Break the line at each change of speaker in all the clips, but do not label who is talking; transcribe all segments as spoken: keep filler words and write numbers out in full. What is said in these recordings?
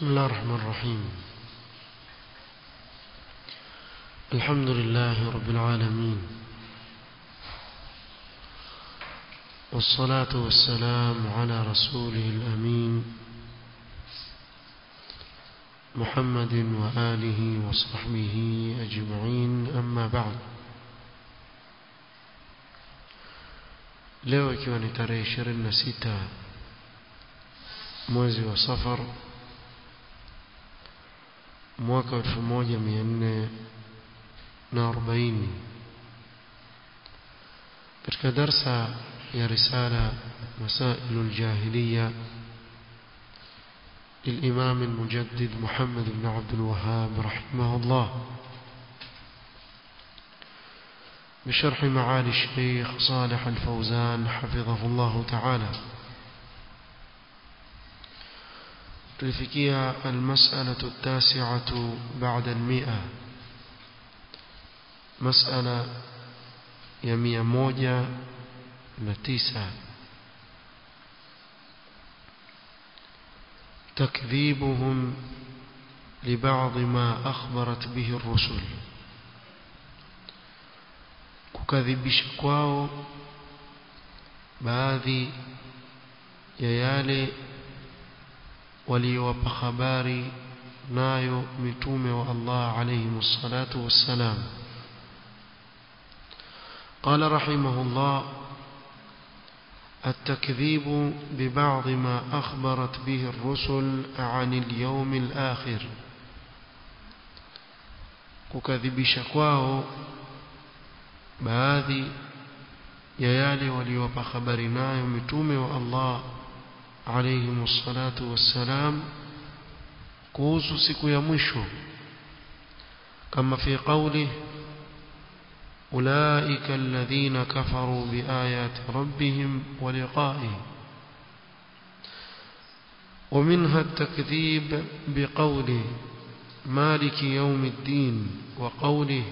بسم الله الرحمن الرحيم. الحمد لله رب العالمين، والصلاة والسلام على رسوله الأمين محمد وآله وصحبه أجمعين، أما بعد. leo ikiwa ni tarehe ishirini na sita mwezi wa Safar mwaka elfu moja mia nne na arobaini, katika darsa ya risala Masailul Jahiliya للإمام المجدد محمد بن عبد الوهاب رحمه الله بشرح معالي الشيخ صالح الفوزان حفظه الله تعالى. تلفكيها المسألة التاسعة بعد المئة، مسألة يمية موجة نتيسة، تكذيبهم لبعض ما أخبرت به الرسل، kukadhibisha kwao baadhi ya yale waliowapa habari nayo mitume wa Allah alayhi wassalatu wassalam. قال رحمه الله: التكذيب ببعض ما أخبرت به الرسل عن اليوم الآخر، kukadhibisha kwao baadhi ya yale waliowapa habari nayo mitume wa Allah alayhi wassalatu wassalam kuhusu siku ya mwisho, kama fi qawli ulaika alladhina kafaru biayati rabbihim wa liqa'ihi. ومنها التكذيب بقوله مالك يوم الدين وقوله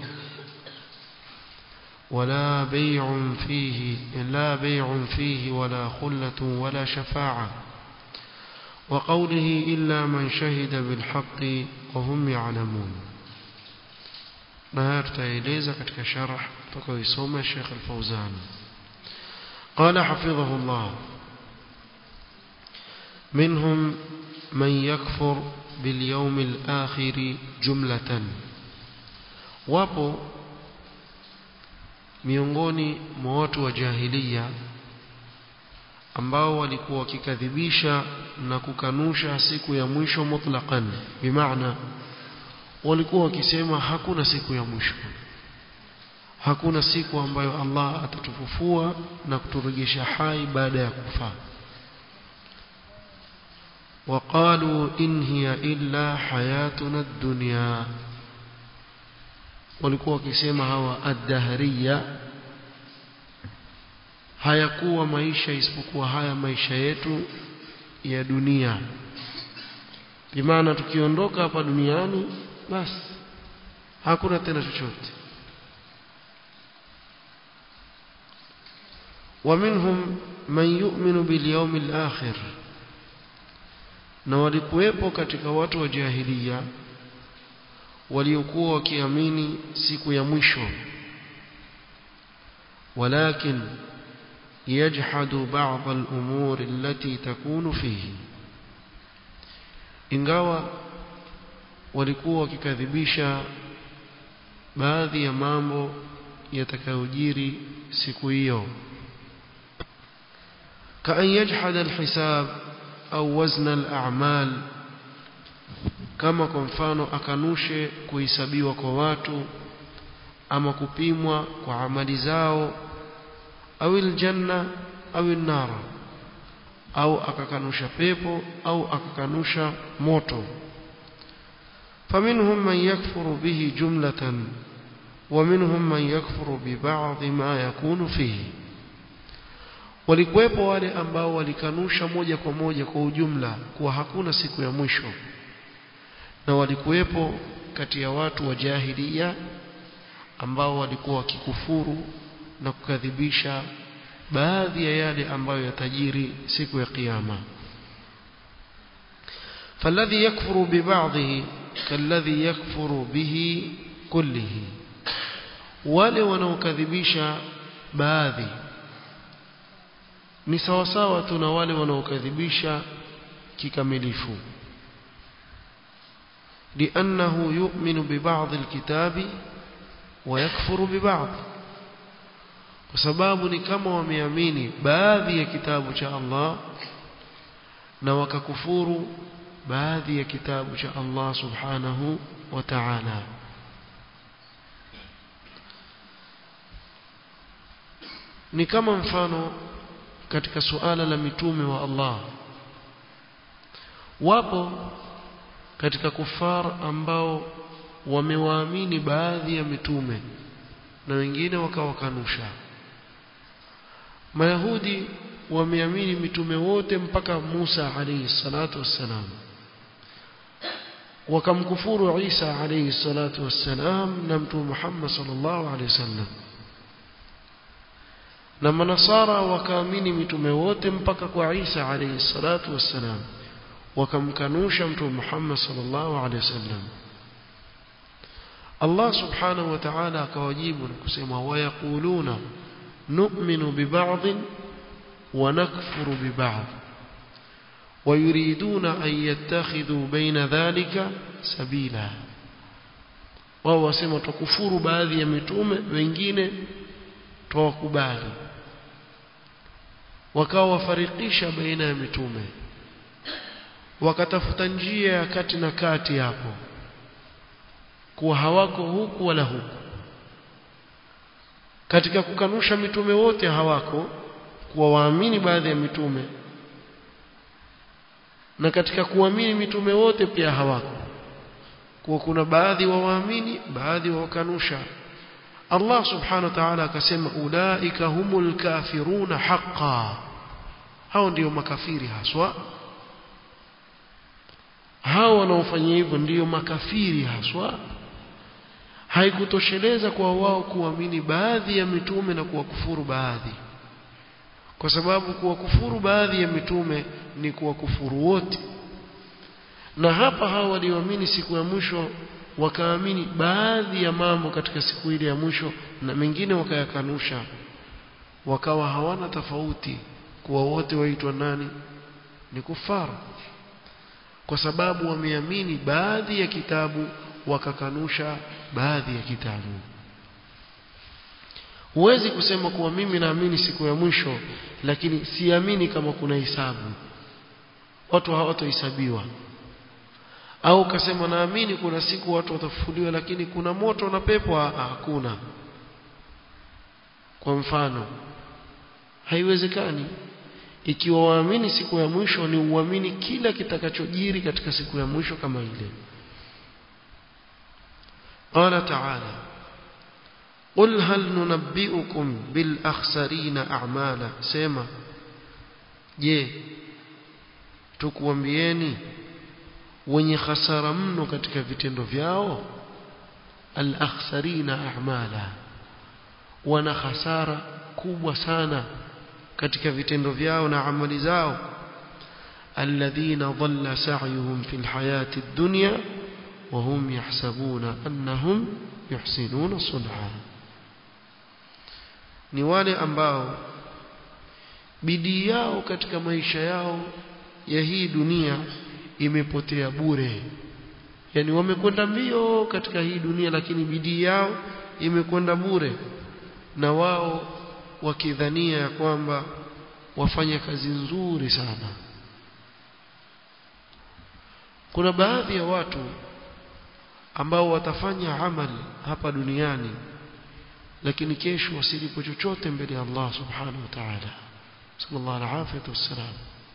ولا بيع فيه لا بيع فيه ولا خلة ولا شفاعة، وقوله إلا من شهد بالحق وهم يعلمون. نهار تايليزا كتك شرح تقوي صوم الشيخ الفوزان قال حفظه الله: منهم من يكفر باليوم الآخر جملة، wapo miongoni mwa watu wa jahiliya ambao walikuwa wakikadhibisha na kukanusha siku ya mwisho mutlaqan, bimaana walikuwa wakisema hakuna siku ya mwisho, hakuna siku ambayo Allah atatufufua na kuturejesha hai baada ya kufa. وقالوا إن هي إلا حياتنا الدنيا، walikuwa wakisema hawa ad-dahriya, hayakuwa maisha isipokuwa haya maisha yetu ya dunia, bimaana tukiondoka hapa duniani basi hakuna tena chochote. ومنهم من يؤمن باليوم الآخر، na walikuwepo katika watu wa jahiliya waliokuwa wakiamini siku ya mwisho, walakin yajhadu ba'd al-umur allati takunu fihi, ingawa walikuwa wakikadhibisha baadhi ya mambo yatakayojiri siku hiyo, ka an yajhada al-hisab au wazna al-a'mal, kama kwa mfano akanushe kuhesabiwa kwa watu ama kupimwa kwa amali zao, au aljanna au an-nar, au akakanusha pepo au akakanusha moto. faminhum man yakfuru bihi jumlatan wa minhum man yakfuru bi ba'd ma yakunu fihi, walikuwepo wale ambao walikanusha moja kwa moja kwa ujumla kuwa hakuna siku ya mwisho, na walikuwepo kati ya watu wa jahiliya ambao walikuwa wakikufuru na kukadhibisha baadhi ya yale ambayo yatajiri siku ya kiyama. فالذي يكفر ببعضه كالذي يكفر به كله wale wanaokadhibisha baadhi ni sawa sawa tu na wale wanaokadhibisha kikamilifu لأنه يؤمن ببعض الكتاب ويكفر ببعض وسبب ni kama wameamini baadhi ya kitabu cha Allah na wakakufuru baadhi ya kitabu cha Allah subhanahu wa ta'ala. Ni kama mfano katika suala la mitume wa Allah, wapo katika kufar ambao wamewaamini baadhi ya mitume na wengine wakawakanusha. Mayahudi wameamini mitume wote mpaka Musa alayhi salatu wassalam, wakamkufuru Isa alayhi salatu wassalam na mtume Muhammad sallallahu alayhi wasallam. Na manasara wakaamini mitume wote mpaka kwa Isa alayhi salatu wassalam, wakamkanusha mtume Muhammad sallallahu alayhi wasallam. Allah subhanahu wa ta'ala akawajibu na kusema wayaquluna nu'minu biba'd wa nakfuru biba'd wayuriduna an yattakhidhu baina dhalika sabila. Wao wasema tukufuru baadhi ya mitume, wengine tuwakubali, wakawa wafarikisha baina ya mitume, wakatafuta njia ya kati na kati hapo, kuwa hawako huku wala huku. Katika kukanusha mitume wote hawako, kuwa waamini baadhi ya mitume, na katika kuamini mitume wote pia hawako, kuwa kuna baadhi wa waamini baadhi wa wakanusha. Allah subhanahu wa ta'ala akasema ulaika humul kafiruna haqqan, hao ndio makafiri haswa. Hao wanaofanya hivyo ndio makafiri haswa. Haikutosheleza kwa wao kuamini baadhi ya mitume na kuwakufuru baadhi, kwa sababu kuwakufuru baadhi ya mitume ni kuwakufuru wote. Na hapa hao walioamini siku ya mwisho wakaamini baadhi ya mambo katika siku ile ya mwisho na mengine wakayakanusha, wakawa hawana tofauti, kuwa wote waitwa nani? Ni kufaru, kwa sababu wameamini baadhi ya kitabu wakakanusha baadhi ya kitabu. Huwezi kusema kuwa mimi naamini siku ya mwisho lakini siamini kama kuna hisabu, watu hawatohesabiwa. Au kasema naamini kuna siku watu watafufuliwa lakini kuna moto na pepo, hakuna. Kwa mfano, haiwezekani. Ikiwa waamini siku ya mwisho ni uamini kila kitakachojiri katika siku ya mwisho kama ile. Qala ta'ala qul hal nunabbi'ukum bil akhsarina a'mala, sema je, tukuambieni wenye hasara mno katika vitendo vyao? Al akhsarina a'mala, wana hasara kubwa sana katika vitendo vyao na amali zao. Alladhina dhalla sa'yuhum fil hayati ad-dunya wa hum yahsabuna annahum yuhsinuna sun'a, ni wale ambao bidii yao katika maisha yao ya hii dunia imepotea bure. Yani wamekwenda mbio katika hii dunia lakini bidii yao imekwenda bure, na wao wakidhania ya kwamba wafanya kazi nzuri sana. Kuna baadhi ya watu ambao watafanya amali hapa duniani lakini kesho wasilipo chochote mbele ya Allah subhanahu wa ta'ala. Sallallahu alayhi wasallam.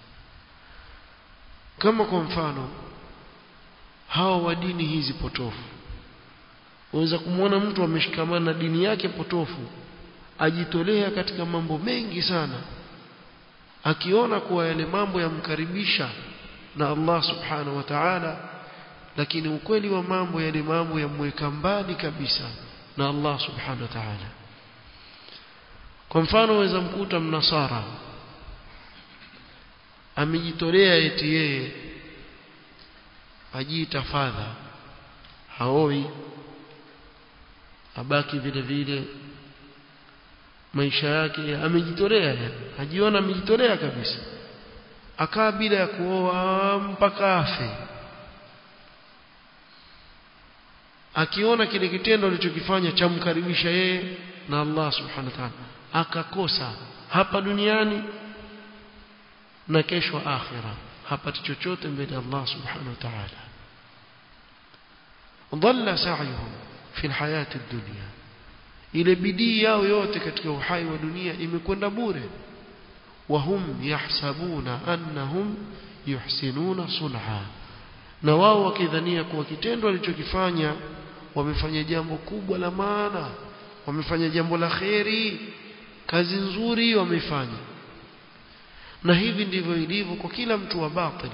Kama kwa mfano hao wa dini hizi potofu, unaweza kumwona mtu ameshikamana na dini yake potofu, ajitolea katika mambo mengi sana, akiona kuwa yale mambo yamkaribisha na Allah subhanahu wa ta'ala, lakini ukweli wa mambo yale mambo yamweka mbali kabisa na Allah subhanahu wa ta'ala. Kwa mfano unaweza mkuta mnasara amejitolea eti yeye hajiita fadha, haoi, abaki vile vile maisha yake amejitolea, hajiona amejitolea kabisa, akaa bila ya kuoa mpaka afe, akiona kile kitendo alichokifanya chamkaribisha yeye na Allah subhanahu wa ta'ala, akakosa hapa duniani na kesho akhira, hapati chochote mbele ya Allah subhanahu wa ta'ala. dhalla sa'yuhum fi alhayati ad-dunya, ile bidii yao yote katika uhai wa dunia imekwenda bure. wahum yahsabuna annahum yuhsinuna sun'a, na wao wakidhania kuwa kitendo alichokifanya wamefanya jambo kubwa la maana, wamefanya jambo la khairi, kazi nzuri wamefanya. Na hivi ndivyo ilivyo kwa kila mtu wa batili.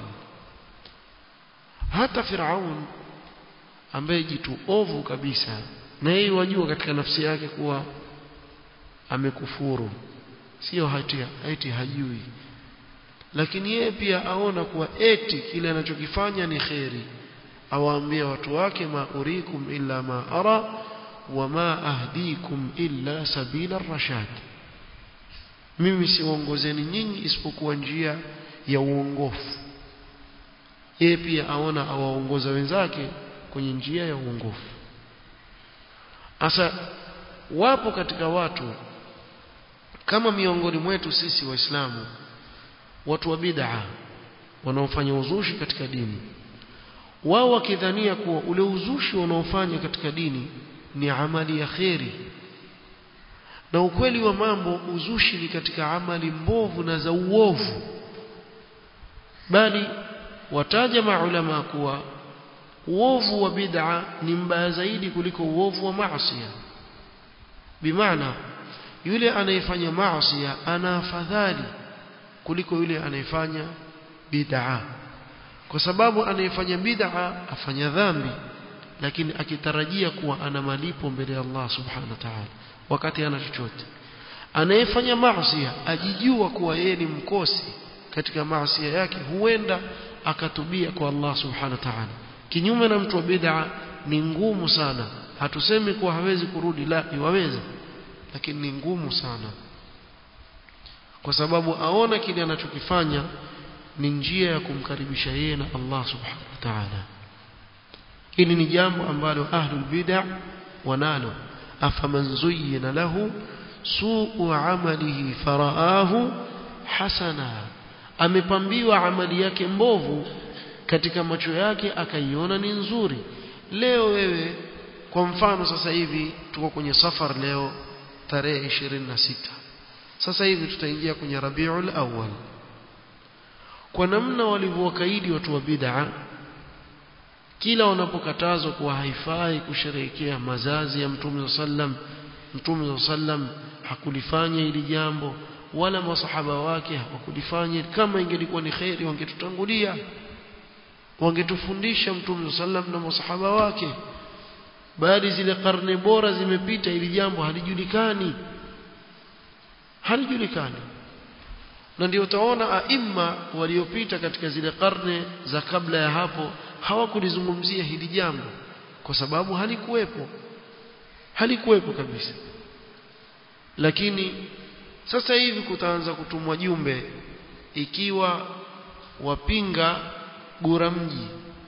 Hata Firaun ambaye jitu ovu kabisa, na yeye wajua katika nafsi yake kuwa amekufuru, sio hatia, eti hajui, lakini yeye pia aona kuwa eti kile anachokifanya ni khairi. Awaambia watu wake, ma urikum illa ma ara wa ma ahdikum illa sabila ar-rashad, mimi siwaongozeni nyinyi isipokuwa njia ya uongofu. Yeye pia aona awaongoza wenzake kwenye njia ya uongofu. Asa wapo katika watu kama miongoni mwetu sisi Waislamu, watu wa bid'a wanaofanya uzushi katika dini, wao wakidhania kuwa ule uzushi wanaofanya katika dini ni amali ya khairi. Na ukweli wa mambo, uzushi ni katika amali mbovu na za uovu, bali wataja maulama kuwa uovu wa bid'a ni mbaya zaidi kuliko uovu wa maasi. Bimaana yule anayefanya maasi ana afadhali kuliko yule anayefanya bid'a, kwa sababu anayefanya bid'a afanya dhambi, lakini akitarajia kuwa ana malipo mbele ya Allah subhanahu wa ta'ala, wakati ana chochote. Anayefanya maasi ajijua kuwa yeye ni mkosi katika maasi yake, huenda akatubia kwa Allah subhanahu wa ta'ala. Kinyume na mtu wa bid'a ni ngumu sana. Hatusemi kuwa hawezi kurudi, la, yaweza, lakini ni ngumu sana, kwa sababu aona kile anachokifanya ni njia ya kumkaribisha yeye na Allah subhanahu wa ta'ala. Hili ni jambo ambalo ahlul bid'a wanalo. afaman zuyyina lahu su'u amalihi faraahu hasana, amepambiwa amali yake mbovu katika macho yake akaiona ni nzuri. Leo wewe kwa mfano, sasa hivi tuko kwenye safar, leo tarehe ishirini na sita, sasa hivi tutaingia kwenye Rabiul Awwal. Kwa namna walivyowakaidi watu wa bid'a, kila wanapokatazwa kuwa haifai kusherehekea mazazi ya Mtume sallam, Mtume sallam hakulifanya hili jambo, wala masahaba wake hawakulifanya. Kama ingelikuwa ni khairi wangetutangulia, wangetufundisha Mtume sallam na masahaba wake, bali zile karne bora zimepita, ili jambo halijulikani, halijulikani. Na ndio utaona aima waliopita katika zile karne za kabla ya hapo hawakulizungumzia hili jambo, kwa sababu halikuwepo, halikuwepo kabisa. Lakini sasa hivi kutaanza kutumwa jumbe, ikiwa wapinga gura mji,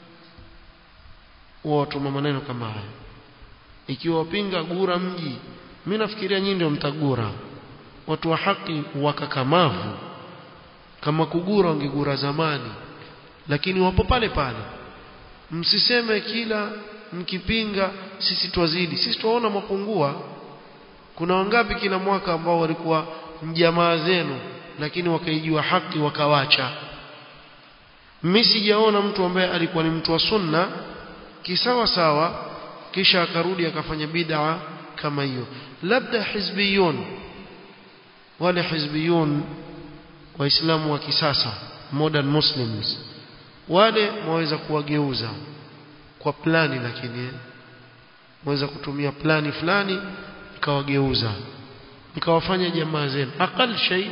watu maneno kama haya, ikiwa wapinga gura mji, mimi nafikiria nyinyi ndio mtagura. Watu wa haki wakakamavu, kama kugura wangegura zamani, lakini wapo pale pale. Msiseme kila mkipinga sisi twazidi, sisi tuwaona mapungua. Kuna wangapi kila mwaka ambao walikuwa mjamaa zenu, lakini wakaijua haki wakawacha? Mimi sijaona mtu ambaye alikuwa ni mtu wa sunna kisawa sawa kisha akarudi akafanya bid'a kama hiyo. Labda hizbiyun, wale hizbiyun waislamu wa kisasa, modern muslims, wale mwaweza kuwageuza kwa plani, lakini mwaweza kutumia plani fulani mkawageuza, mkawafanya jamaa zenu aqal shay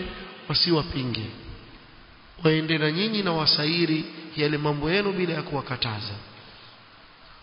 wasiwapinge, waende na nyinyi na wasairi yale mambo yenu bila ya kuwakataza.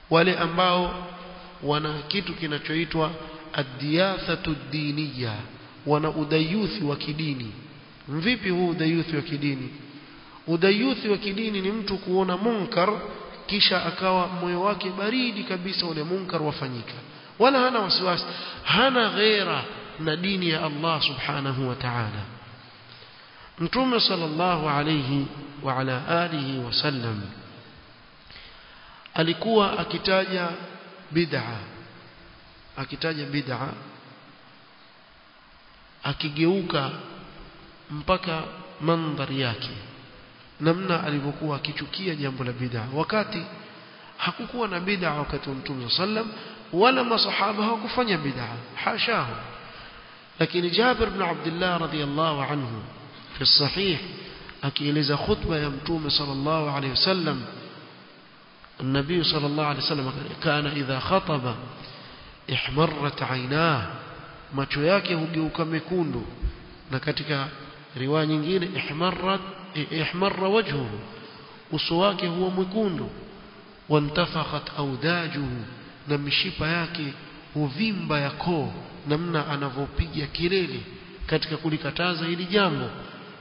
wale ambao wana kitu kinachoitwa ad-diyathatu ad-diniyya, wana udayuthi wa kidini. Vipi huu udayuthi wa kidini? Udayuthi wa kidini ni mtu kuona munkar kisha akawa moyo wake baridi kabisa ule munkar wafanyika, wala hana wasiwasi, hana ghera na dini ya Allah subhanahu wa ta'ala. Mtume sallallahu alayhi wa ala alihi wasallam alikuwa akitaja bid'a, akitaja bid'a akigeuka mpaka mandhari yake, namna alivyokuwa akichukia jambo la bid'a, wakati hakukuwa na bid'a wakati wa Mtume sallam, wala masahaba hawakufanya bid'a, hashahu. Lakini Jabir ibn Abdullah radhiyallahu anhu fi sahih akieleza khutba ya Mtume sallallahu alayhi wasallam, النبي صلى الله عليه وسلم كان إذا خطب احمرت عيناه, macho yake hugeuka mekundu, na katika riwaya nyingine ihmarrat ihmarra wajhuhu, uso wake huwa mwekundu, wantafakhat awdajuhu, na mishipa yake huvimba ya koo, namna anavyopiga kelele katika kulikataza hili jambo,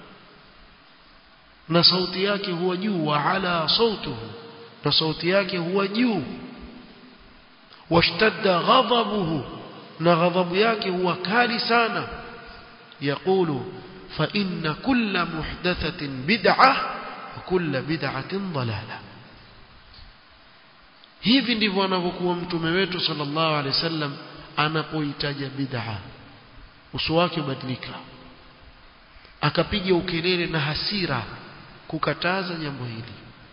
na sauti yake huwa juu, wa ala sautuhu, na sauti yake huwa juu, washtadda ghadabuhu, na ghadhabu yake huwa kali sana. Yaqulu fa inna kulla muhdathatin bid'ah wa kulla bid'atin dalalah. Hivi ndivyo anavyokuwa mtume wetu sallallahu alaihi wasallam anapoitaja bid'a, uso wake badilika, akapiga ukelele na hasira kukataza jambo hili.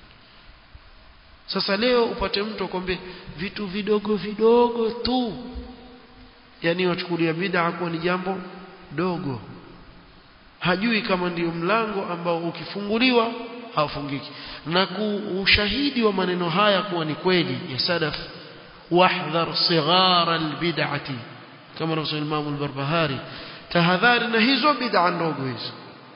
Sasa leo upate mtu akwambie vitu vidogo vidogo tu, yani wachukulia bid'a kuwa ni jambo dogo, hajui kama ndio mlango ambao ukifunguliwa haufungiki. Na ushahidi wa maneno haya kuwa ni kweli ya salaf, wahdhar sighara albid'ati, kama Rasul Imam al-Barbahari, tahadhari na hizo bid'a ndogo hizo,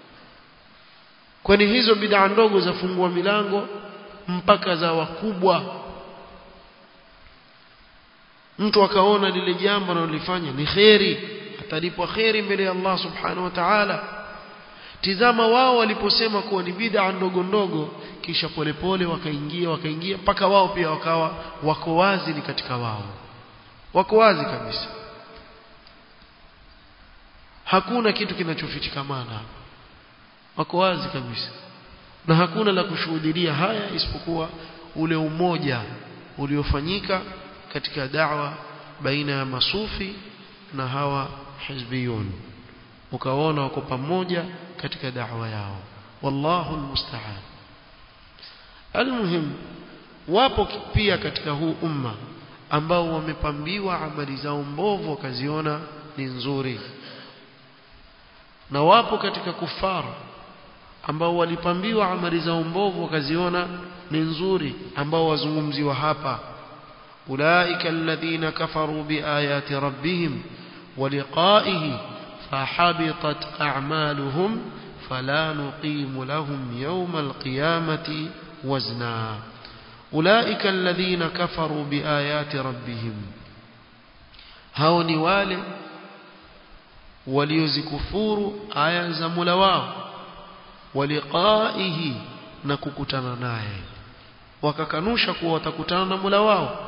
kwani hizo bid'a ndogo zafungua milango mpaka za wakubwa. Mtu akaona lile jambo analolifanya ni khairi, atalipwa khairi mbele ya Allah subhanahu wa ta'ala. Tizama wao waliposema kuwa ni bid'a ndogo ndogo, kisha polepole wakaingia wakaingia mpaka wao pia wakawa wako wazi, ni katika wao wako wazi kabisa, hakuna kitu kinachofichikamana, wako wazi kabisa, na hakuna la kushuhudia haya isipokuwa ule umoja uliofanyika katika da'wa baina ya masufi na hawa hizbiyun, ukaona wako pamoja katika da'wa yao. Wallahu almusta'an. Almuhim, wapo pia katika huu umma ambao wamepambiwa amali zao mbovu wakaziona ni nzuri, na wapo katika kufara ambao walipambiwa amali zao mbovu wakaziona ni nzuri, ambao wazungumziwa hapa. Ulaika alladhina kafaru biayati rabbihim wa liqa'ihi fahabitat a'maluhum fala nuqimu lahum yawma alqiyamati wazna. Ulaika alladhina kafaru biayati rabbihim, hao ni wale waliozikufuru aya za Mola wao, waliqaihi, na kukutana naye, wakakanusha kuwa watakutana na Mola wao.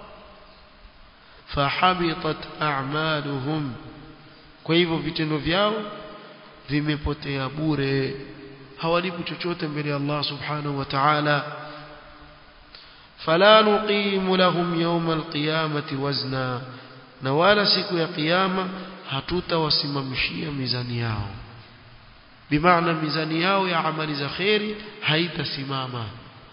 Fahabitat a'maluhum, kwa hivyo vitendo vyao vimepotea bure, hawalipi chochote mbele ya Allah subhanahu wa ta'ala. Fala nuqimu lahum yawma alqiyamati wazna, na wala siku ya kiyama hatutawasimamishia mizani yao, bimaana mizani yao ya amali za khairi haitasimama.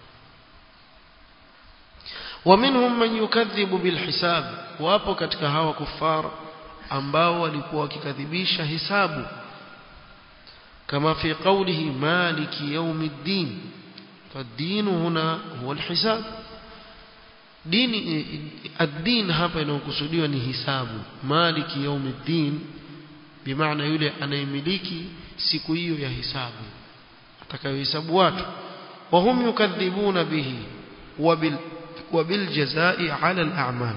ومنهم من يكذب بالحساب, wapo katika hawa kufar ambao walikuwa wakikadhibisha hisabu, kama fi qawlihi maliki yawmiddin, فالدين هنا هو الحساب. dini ad-din hapa inayokusudiwa ni hisabu, maliki yawmiddin, bimaana yule anayemiliki siku hiyo ya hisabu, atakayohesabu watu. Wahum yukadhibuna bihi wa bil وبالجزاء على الأعمال.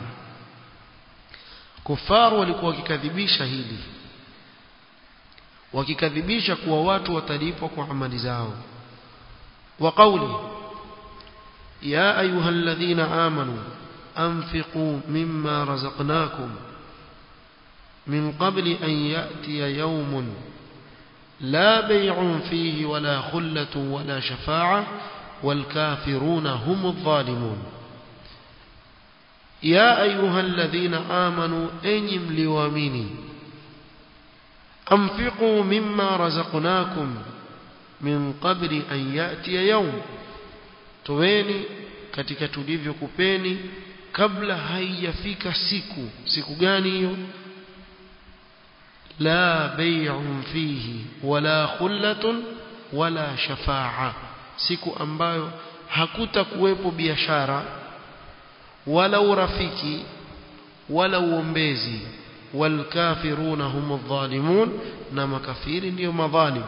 كفار walikuwa wakikadhibisha hili, wakikadhibisha kuwa watu watalipwa kwa amali zao. وقولي يا أيها الذين آمنوا أنفقوا مما رزقناكم من قبل أن يأتي يوم لا بيع فيه ولا خلة ولا شفاعة والكافرون هم الظالمون. يا أيها الذين آمنوا أنيم لواميني أنفقوا مما رزقناكم من قبل أن يأتي يوم، تويني katika tulivyokupeni kabla haijafika siku. Siku gani hiyo? la bay'un fihi wala khullatun wala shafa'a, siku ambayo hakutakuwepo biashara wala urafiki wala uombezi. walkafiruna humu dhalimun, na makafiri ndio madhalim.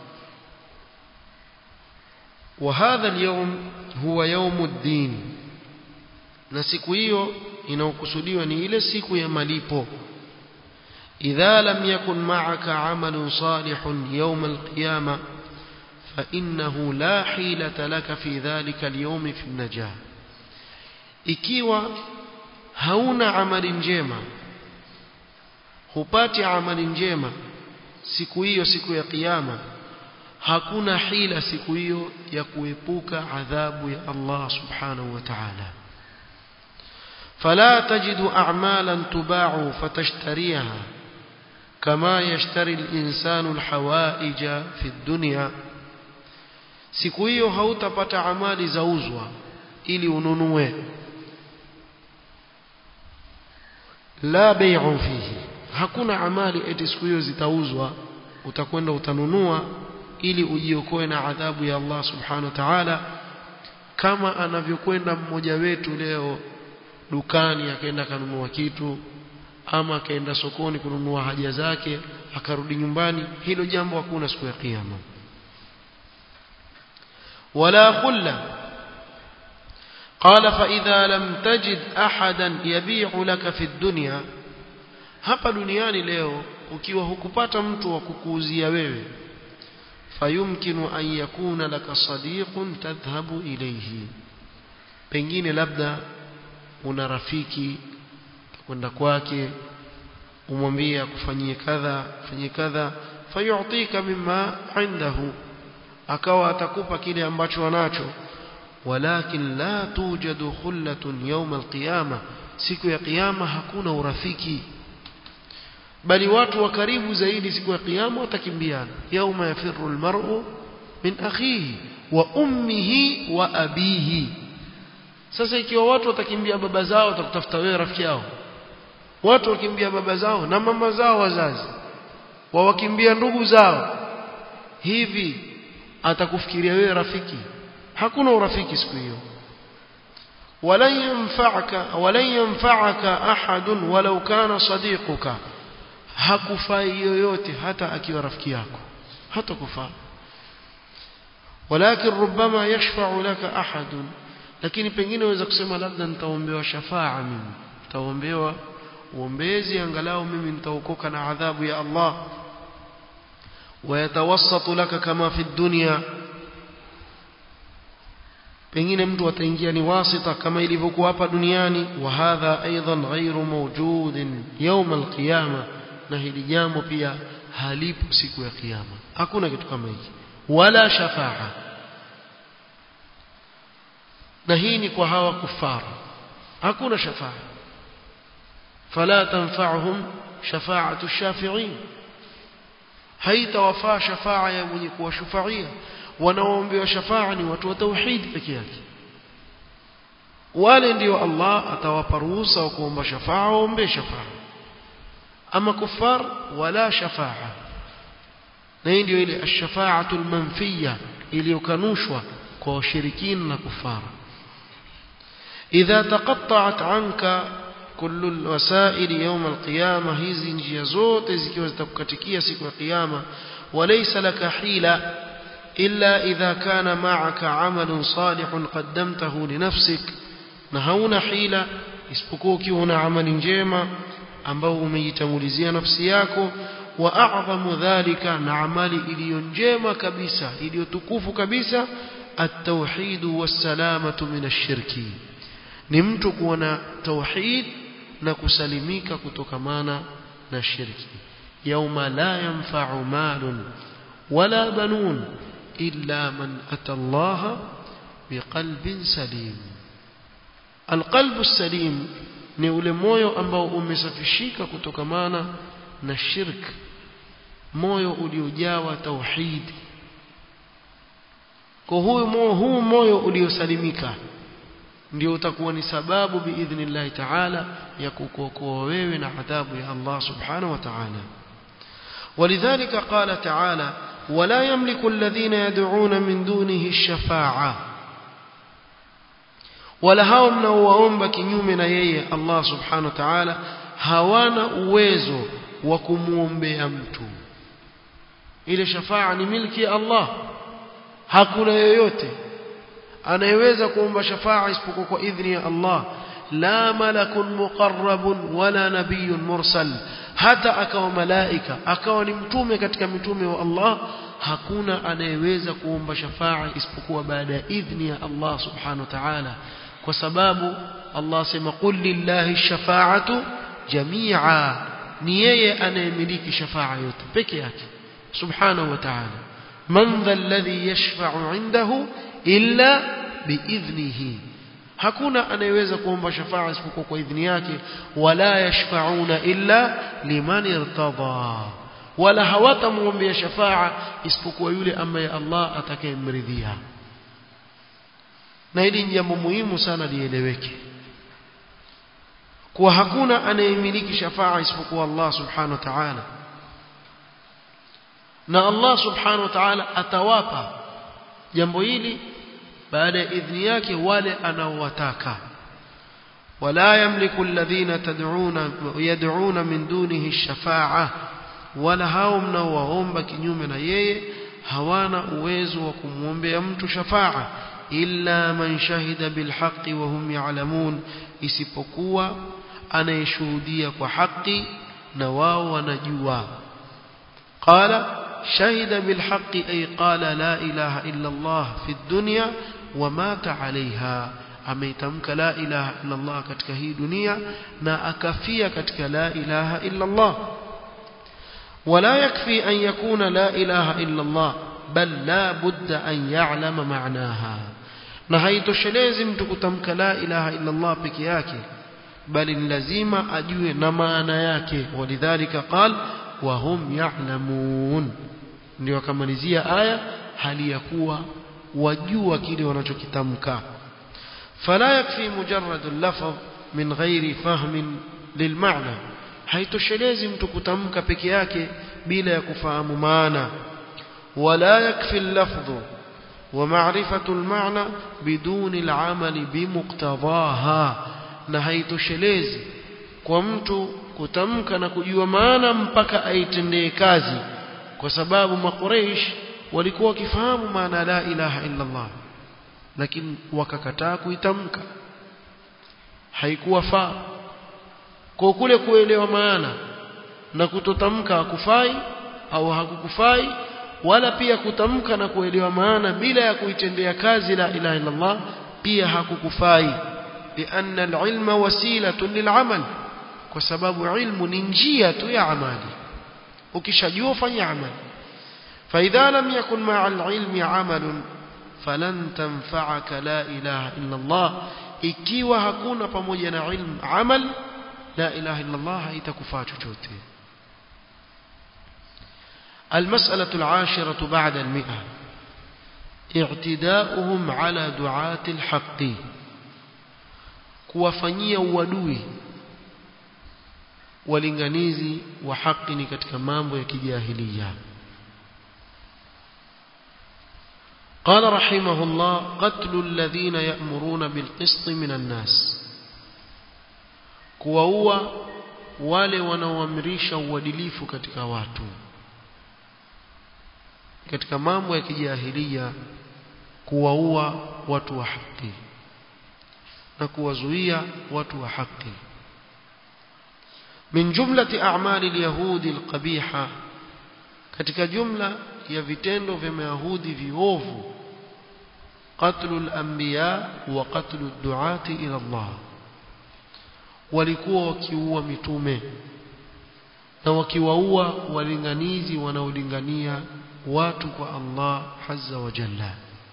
وهذا اليوم هو يوم الدين، na siku hiyo inayokusudiwa ni ile siku ya malipo. إذا لم يكن معك عمل صالح يوم القيامة فإنه لا حيلة لك في ذلك اليوم في النجاة. ikiwa hauna amali njema, hupati amali njema siku hiyo, siku ya kiyama, hakuna hila siku hiyo ya kuepuka adhabu ya Allah subhanahu wa ta'ala. فلا تجد أعمالا تباع فتشتريها كما يشتري الإنسان الحوائج في الدنيا. siku hiyo hautapata amali zauzwa ili ununue. la bay'un fihi, hakuna amali eti siku hiyo zitauzwa utakwenda utanunua ili ujiokoe na adhabu ya Allah subhanahu wa ta'ala, kama anavyokwenda mmoja wetu leo dukani akaenda kanunua kitu, ama akaenda sokoni kununua haja zake akarudi nyumbani. Hilo jambo hakuna siku ya kiyama. wala khulla. قال فإذا لم تجد أحدا يبيع لك في الدنيا, hapa duniani leo ukiwa hukupata mtu wa kukuuzia wewe, fayumkinu an yakuna laka sadiqun tadhhabu ilayhi, pengine labda una rafiki kwenda kwake umwambie akufanyie kadha fanyie kadha, fayu'tika mimma indahu, akawa atakupa kile ambacho anacho. walakin la tujadu khullatun yawm alqiyama, siku ya kiyama hakuna urafiki, bali watu wa karibu zaidi siku ya kiyama watakimbiana. yawma yafirru almar'u min akhihi wa ummihi wa abihi. Sasa ikiwa watu watakimbia baba zao watakutafuta wewe rafiki yao, watu wakimbia baba zao na mama zao wazazi, wawakimbia ndugu zao, hivi atakufikiria wewe rafiki? Hakuna urafiki siku hiyo. walan yanfa'aka walan yanfa'aka ahadun walau kana sadiquka, hakufai yoyote hata akiwa rafiki yako, hata kufaa. walakin rubbama yashfa'u laka ahadun, lakini pengine waweza kusema labda nitaombewa shafaa, mimi nitaombewa uombezi angalau mimi nitaokoka na adhabu ya Allah. wayatawassatu laka kama fi dunya, pengine mtu ataingia ni wasita kama ilivyokuwa hapa duniani. wa hadha aidan ghairu mawjudin yawm alqiyama, na hili jambo pia halipo siku ya kiyama, hakuna kitu kama hiki. wala shafaa, na hii ni kwa hawa kufara, hakuna shafaa. fala tanfa'uhum shafa'atu shafi'in, haitawafaa shafaa ya mwenye kuwashufaia. wanaoombewa shafaa ni watu wa tauhid pekee yake, wale ndio Allah atawapa ruhusa wa kuomba shafaa, waombe shafaa. ama kufar wala shafaa, na hii ndio ile ash-shafa'atu al-manfiyya iliyokanushwa kwa washirikina na kufara. idha taqatta'at 'anka kullu al-wasa'il yawm al-qiyamah, hizi njia zote zikiwa zitakukatikia siku ya kiyama. walaysa laka hila illa idha kana ma'aka 'amalun salihun qaddamtahu li nafsik na hauna hila isipokuwa ukiwa una amali njema ambao umejitangulizia nafsi yako. Wa a'zamu dhalika, na amali iliyo njema kabisa iliyo tukufu kabisa, at-tauhid was-salamatu min ash-shirki, ni mtu kuwa na tauhid na kusalimika kutokamana na shirki. Yauma la yanfa'u malun wala banun illa man ata Allah biqalbin salim. Alqalbu as-salim ni ule moyo ambao umesafishika kutokamana na shirk, moyo uliojawa tauhid. Kwa huyo moyo, huu moyo uliosalimika ndio utakuwa ni sababu biidhnillah ta'ala ya kukuokoa wewe na adhabu ya Allah subhanahu wa ta'ala. ولذلك قال تعالى: ولا يملك الذين يدعون من دونه الشفاعة. wala hao mnaowaomba kinyume na yeye Allah subhanahu wa ta'ala hawana uwezo wa kumuombea mtu. Ile shafaa ni milki ya Allah, hakuna yoyote anayeweza kuomba shafaa isipokuwa kwa idhni ya Allah. La malakun muqarrabun wala nabiyyun mursal, hata akawa malaika akawa ni mtume katika mitume wa Allah, hakuna anayeweza kuomba shafaa isipokuwa baada ya idhni ya Allah subhanahu wa ta'ala, kwa sababu Allah sema qul lillahi shafaa'atu jami'a, ni yeye anayemiliki shafaa yote peke yake subhanahu wa ta'ala. Man dha alladhi yashfa'u 'indahu illa biidhnihi, hakuna anayeweza kuomba shafaa isipokuwa kwa idhni yake. Wala yashfa'una illa liman irtada, wala hawatamuombea shafaa isipokuwa yule ambaye Allah atakayemridhia. Na hili ni jambo muhimu sana lieleweke, kwa hakuna anayemiliki shafaa isipokuwa Allah subhanahu wa ta'ala, na Allah subhanahu wa ta'ala atawapa jambo hili baada ya idhni yake wale anaowataka. wala yamliku alladhina tad'una yad'una min dunihi ash-shafa'a, wala hao mnaowaomba kinyume na yeye hawana uwezo wa kumuombea mtu shafaa. illa man shahida bilhaqqi wa hum ya'lamun, isipokuwa anayeshuhudia kwa haki na wao wanajua. qala shahida bilhaqqi ay qala la ilaha illa Allah fi dunya wa mata alaiha, ameitamka la ilaha illa Allah katika hii dunia na akafia katika la ilaha illa Allah. wala yakfi an yakuna la ilaha illa Allah bal la budda an ya'lama ma'naha, na haitoshelezi mtu kutamka la ilaha illa Allah peke yake, bali ni lazima ajue na maana yake. walidhalika qal wa hum ya'lamun, ndio akamalizia aya hali ya kuwa wajua kile wanachokitamka. fala yakfi mujarrad al-lafz min ghairi fahmin lilmaana, haitoshelezi mtu kutamka peke yake bila ya kufahamu maana. wala yakfi al-lafz wa ma'rifatu al-ma'na biduni al-amali bimuqtadaha, na haitoshelezi kwa mtu kutamka na kujua maana mpaka aitendee kazi, kwa sababu makuraish walikuwa wakifahamu maana la ilaha illa Allah lakini wakakataa kuitamka, haikuwa faa. Kwa kule kuelewa maana na kutotamka hakufai au hakukufai, wala pia kutamka na kuelewa maana bila ya kuitendea kazi la ilaha illa Allah pia hakukufai. lianna al-ilma wasilatun lil'amal, kwa sababu ilmu ni njia tu ya amali, ukishajua fanya amali. فإذا لم يكن مع العلم عمل فلن تنفعك لا إله إلا الله, ikiwa hakuna pamoja na ilmu amal, la ilaha illa Allah haitakufaa chochote. المسألة العاشرة بعد المئة اعتداؤهم على دعاة الحق, kuwafanyia uadui walinganizi wa haki ni katika mambo ya kijahiliya. قال رحمه الله: قتل الذين يأمرون بالقسط من الناس, kuwaua wale wanaoamrisha uadilifu katika watu. Katika mambo ya kijahiliya kuwaua watu wa haki. na kuwazuia watu wa haki. min jumlati a'mali al-yahudi al-qabiha, katika jumla ya vitendo vya mayahudi viovu, qatlu al-anbiya wa qatlu ad-du'ati ila Allah, walikuwa wakiua mitume na wakiwaua walinganizi wanaolingania watu kwa Allah azza wa jalla.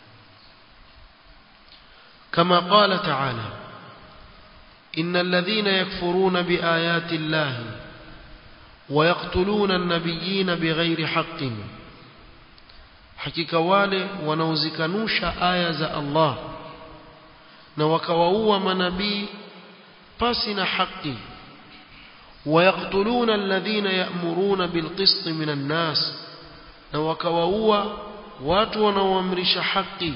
kama qala ta'ala innal ladhina yakfuruna biayati llahi wa yaqtuluna an-nabiyina bighayri haqqin, hakika wale wanaozikanusha aya za Allah na wakawaua manabii pasi na haki, ويقتلون الذين يأمرون بالقسط من الناس, na wakawaua watu wanaoamrisha haki,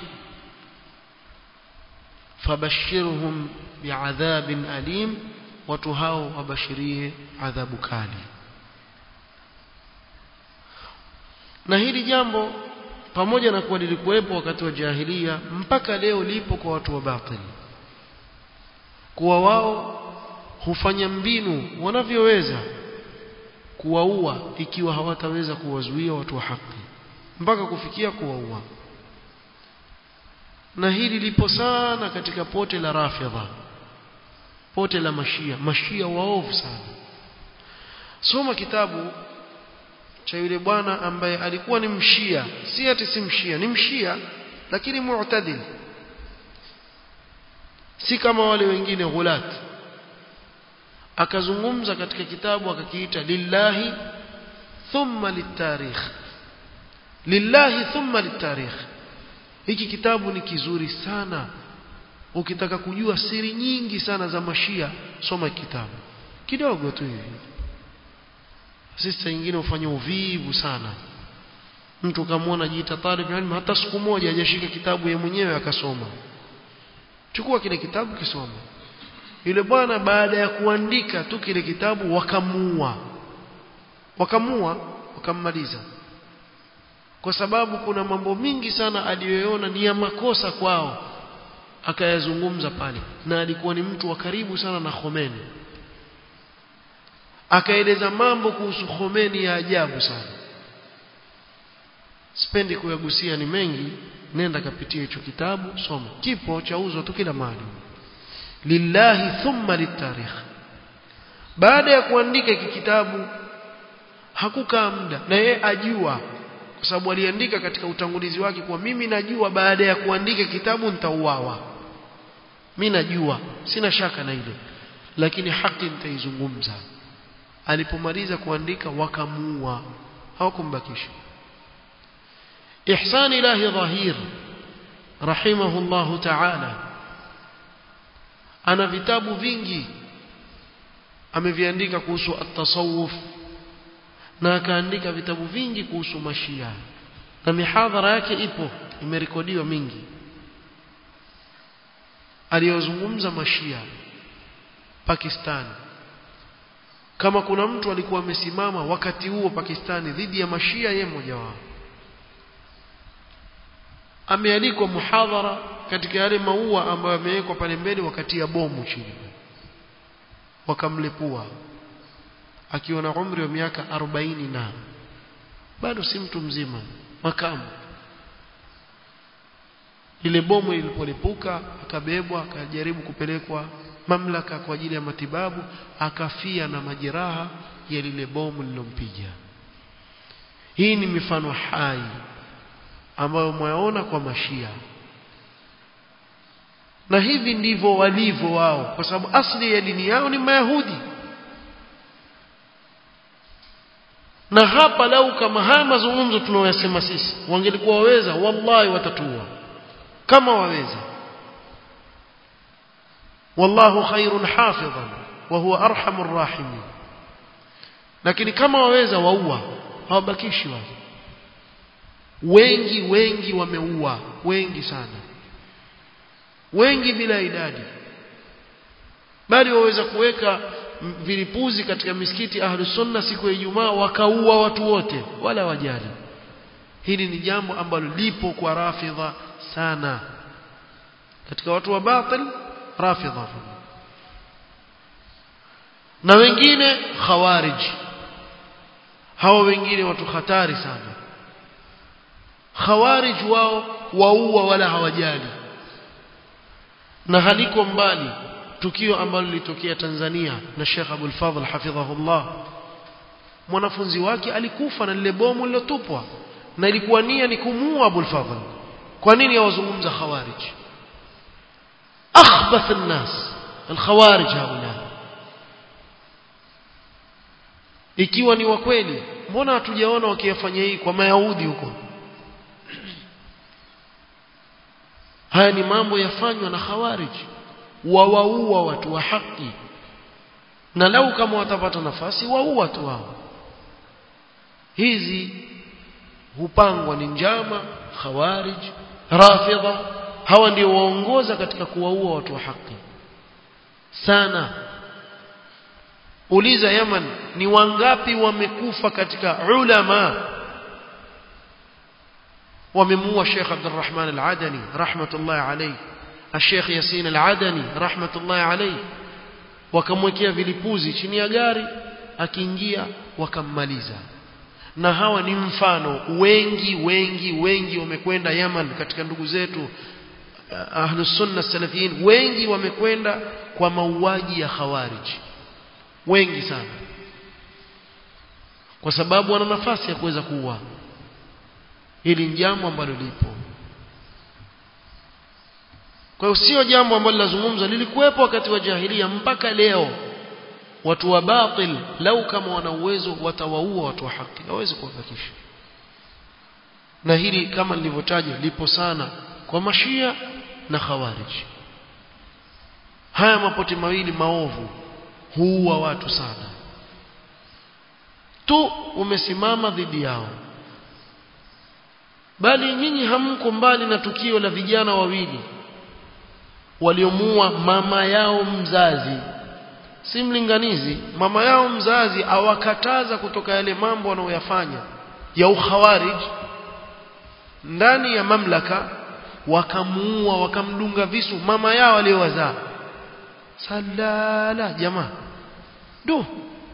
fabashirhum bi'adhabin alim, watu hao wabashirie adhabu kali. Na hili jambo pamoja na kuwa lilikuwepo wakati wa jahiliya, mpaka leo lipo kwa watu wa batili, kuwa wao hufanya mbinu wanavyoweza kuwaua ikiwa hawataweza kuwazuia watu wa haki, mpaka kufikia kuwaua. Na hili lipo sana katika pote la Rafidha, pote la Mashia, Mashia waovu sana. Soma kitabu cha yule bwana ambaye alikuwa ni mshia, si ati si mshia, ni mshia lakini mu'tadil, si kama wale wengine ghulat. Akazungumza katika kitabu akakiita lillahi thumma litarikh, lillahi thumma litarikh. Hiki kitabu ni kizuri sana, ukitaka kujua siri nyingi sana za Mashia soma kitabu kidogo tu hivi. Sisi wengine ufanye uvivu sana, mtu kamwona jiita talib ilmu hata siku moja hajashika kitabu yeye mwenyewe akasoma. Chukua kile kitabu kisoma. Yule bwana baada ya kuandika tu kile kitabu wakamuua, wakamuua wakammaliza, kwa sababu kuna mambo mingi sana aliyoona ni ya makosa kwao akayazungumza pale, na alikuwa ni mtu wa karibu sana na Khomeini. Akaeleza mambo kuhusu Khomeini ya ajabu sana, sipendi kuyagusia, ni mengi. Nenda kapitia hicho kitabu soma, kipo chauzwa tu kila mahali. Lillahi thumma litarikh. Baada ya kuandika hiki kitabu hakukaa muda, na yeye ajua, kwa sababu aliandika katika utangulizi wake kwa mimi najua baada ya kuandika kitabu nitauawa, mimi najua, sina shaka na ile, lakini haki nitaizungumza. Alipomaliza kuandika wakamuua, hawakumbakisha. Ihsan Ilahi Dhahir rahimahullahu ta'ala ana vitabu vingi ameviandika kuhusu at-tasawuf, na akaandika vitabu vingi kuhusu Mashia, na mihadhara yake ipo imerekodiwa mingi aliyozungumza Mashia Pakistan. Kama kuna mtu alikuwa amesimama wakati huo Pakistani dhidi ya Mashia, yeye mmoja wao. Amealikwa muhadhara katika yale maua ambayo yamewekwa pale mbele, wakati ya bomu chini, wakamlipua akiwa na umri wa miaka arobaini na bado si mtu mzima, makamu. Ile bomu ilipolipuka akabebwa akajaribu kupelekwa mamlaka kwa ajili ya matibabu, akafia na majeraha ya lile bomu lilompiga. Hii ni mifano hai ambayo mwaona kwa Mashia, na hivi ndivyo walivyo wao, kwa sababu asili ya dini yao ni Mayahudi. Na hapa lau kama haya mazungumzo tunaoyasema sisi wangelikuwa waweza, wallahi watatua kama waweza. Wallahu khairun hafidhan wa huwa arhamur rahimin. Lakini kama waweza waua, hawabakishi wao. Wengi wengi wameua, wengi sana, wengi bila idadi, bali waweza kuweka vilipuzi katika misikiti Ahlus Sunna siku ya Ijumaa wakaua watu wote wala wajali. Hili ni jambo ambalo lipo kwa Rafidha sana. Katika watu wa batil rafidha na wengine khawarij hawa wengine watu hatari sana khawarij wao waua wala hawajali na haliko mbali tukio ambalo lilitokea Tanzania na Sheikh Abdul Fadhl hafidhahullah mwanafunzi wake alikufa na lile bomu lilotupwa na ilikuwa nia ni kumuua Abdul Fadhl kwa nini wazungumza khawarij akhbath an-nas al-khawarij haula ikiwa ni wa kweli mbona hatujaona wakiyafanya hii kwa mayahudi huko haya ni mambo yafanywa na khawarij wawaua watu wa haki na lau kama watapata nafasi waua tu wao hizi hupangwa ni njama khawarij rafidha hawa ndio waongoza katika kuwaua watu wa haki sana uliza Yaman ni wangapi wamekufa katika ulama wamemuua Sheikh Abdurrahman Al-Adani rahmatullahi alayhi Sheikh Yasin Al-Adani rahmatullahi alayhi wakamwekea vilipuzi chini ya gari akiingia wakammaliza na hawa ni mfano wengi wengi wengi wamekwenda Yaman katika ndugu zetu ahlus sunna salafiyin wengi wamekwenda kwa mauaji ya khawarij wengi sana kwa sababu wana nafasi ya kuweza kuua hili ni jambo ambalo lipo kwa hiyo sio jambo ambalo lazungumza lilikuwepo wakati wa jahiliya mpaka leo watu wa batil lau kama wana uwezo watawaua watu wa haki hawezi kuwabakisha na hili kama nilivyotaja lipo sana kwa mashia na khawarij haya mapote mawili maovu huua watu sana tu umesimama dhidi yao bali nyinyi hamko mbali na tukio la vijana wawili waliomuua mama yao mzazi si mlinganizi mama yao mzazi awakataza kutoka yale mambo wanayoyafanya ya ukhawarij ndani ya mamlaka wakamuua wakamdunga visu mama yao aliyowazaa salala jamaa do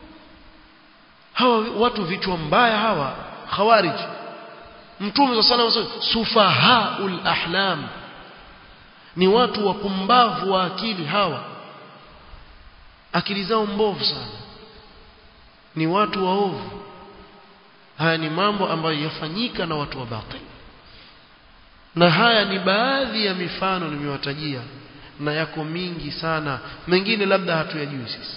hawa watu vichwa mbaya hawa khawarij mtume sallallahu alayhi wasallam sufahaul ahlam ni watu wapumbavu wa akili hawa akili zao mbovu sana ni watu waovu haya ni mambo ambayo yafanyika na watu wa batil na haya ni baadhi ya mifano nimewatajia na yako mingi sana mengine labda hatuyajui sisi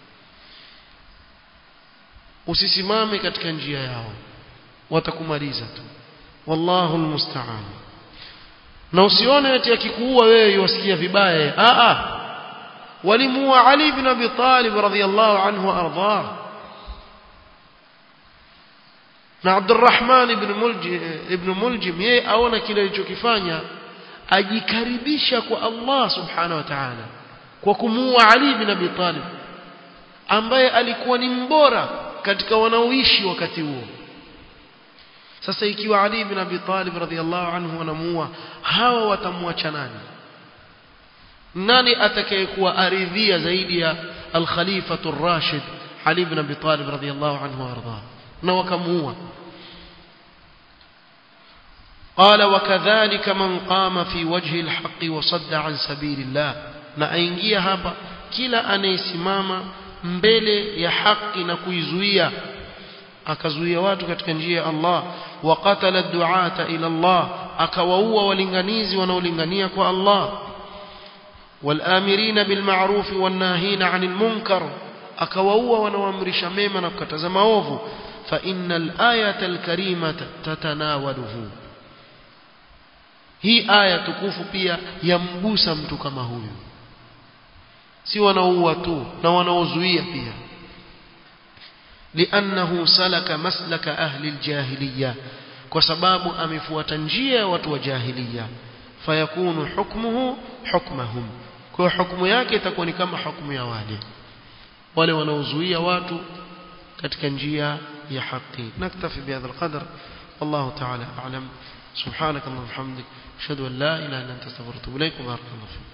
usisimame katika njia yao watakumaliza tu wallahu almusta'an na usione eti akikuua wewe wasikia vibaya a a walimuua Ali ibn Abi Talib radhiyallahu anhu arda na Abdurrahman ibn Muljim ibn Muljim yeye aona kile alichokifanya ajikaribisha kwa Allah subhanahu wa ta'ala kwa kumuua Ali ibn Abi Talib ambaye alikuwa ni mbora katika wanaoishi wakati huo sasa ikiwa Ali ibn Abi Talib radhiyallahu anhu wanamuua hawa watamwacha nani nani atakayekuwa aridhia zaidi ya al-Khalifatu ar-Rashid Ali ibn Abi Talib radhiyallahu anhu arda na wakamuua قال وكذلك من قام في وجه الحق وصد عن سبيل الله na aingia hapa kila anayesimama mbele ya haki na kuizuia akazuia watu katika njia ya Allah waqatala du'ata ila Allah akawaua walinganizi wanaolingania kwa Allah والآمرين بالمعروف والناهين عن المنكر akawaua wanaoamrisha mema na kukataza maovu fa innal ayata alkarimata tatanawaluhu hii aya tukufu pia yamgusa mtu kama huyu si wanaoua tu na wanaozuia pia li'annahu salaka maslaka ahli aljahiliya kwa sababu amefuata njia ya watu wa jahiliya fayakunu hukmuhu hukmahum kwa hukumu yake itakuwa ni kama hukumu ya wale wale wanaozuia watu katika njia ya haki naktafi bihadha alqadar wallahu ta'ala a'lam subhanakallahumma wa bihamdik ashhadu an la ilaha illa anta astaghfiruka wa atubu ilaik wa barakallahu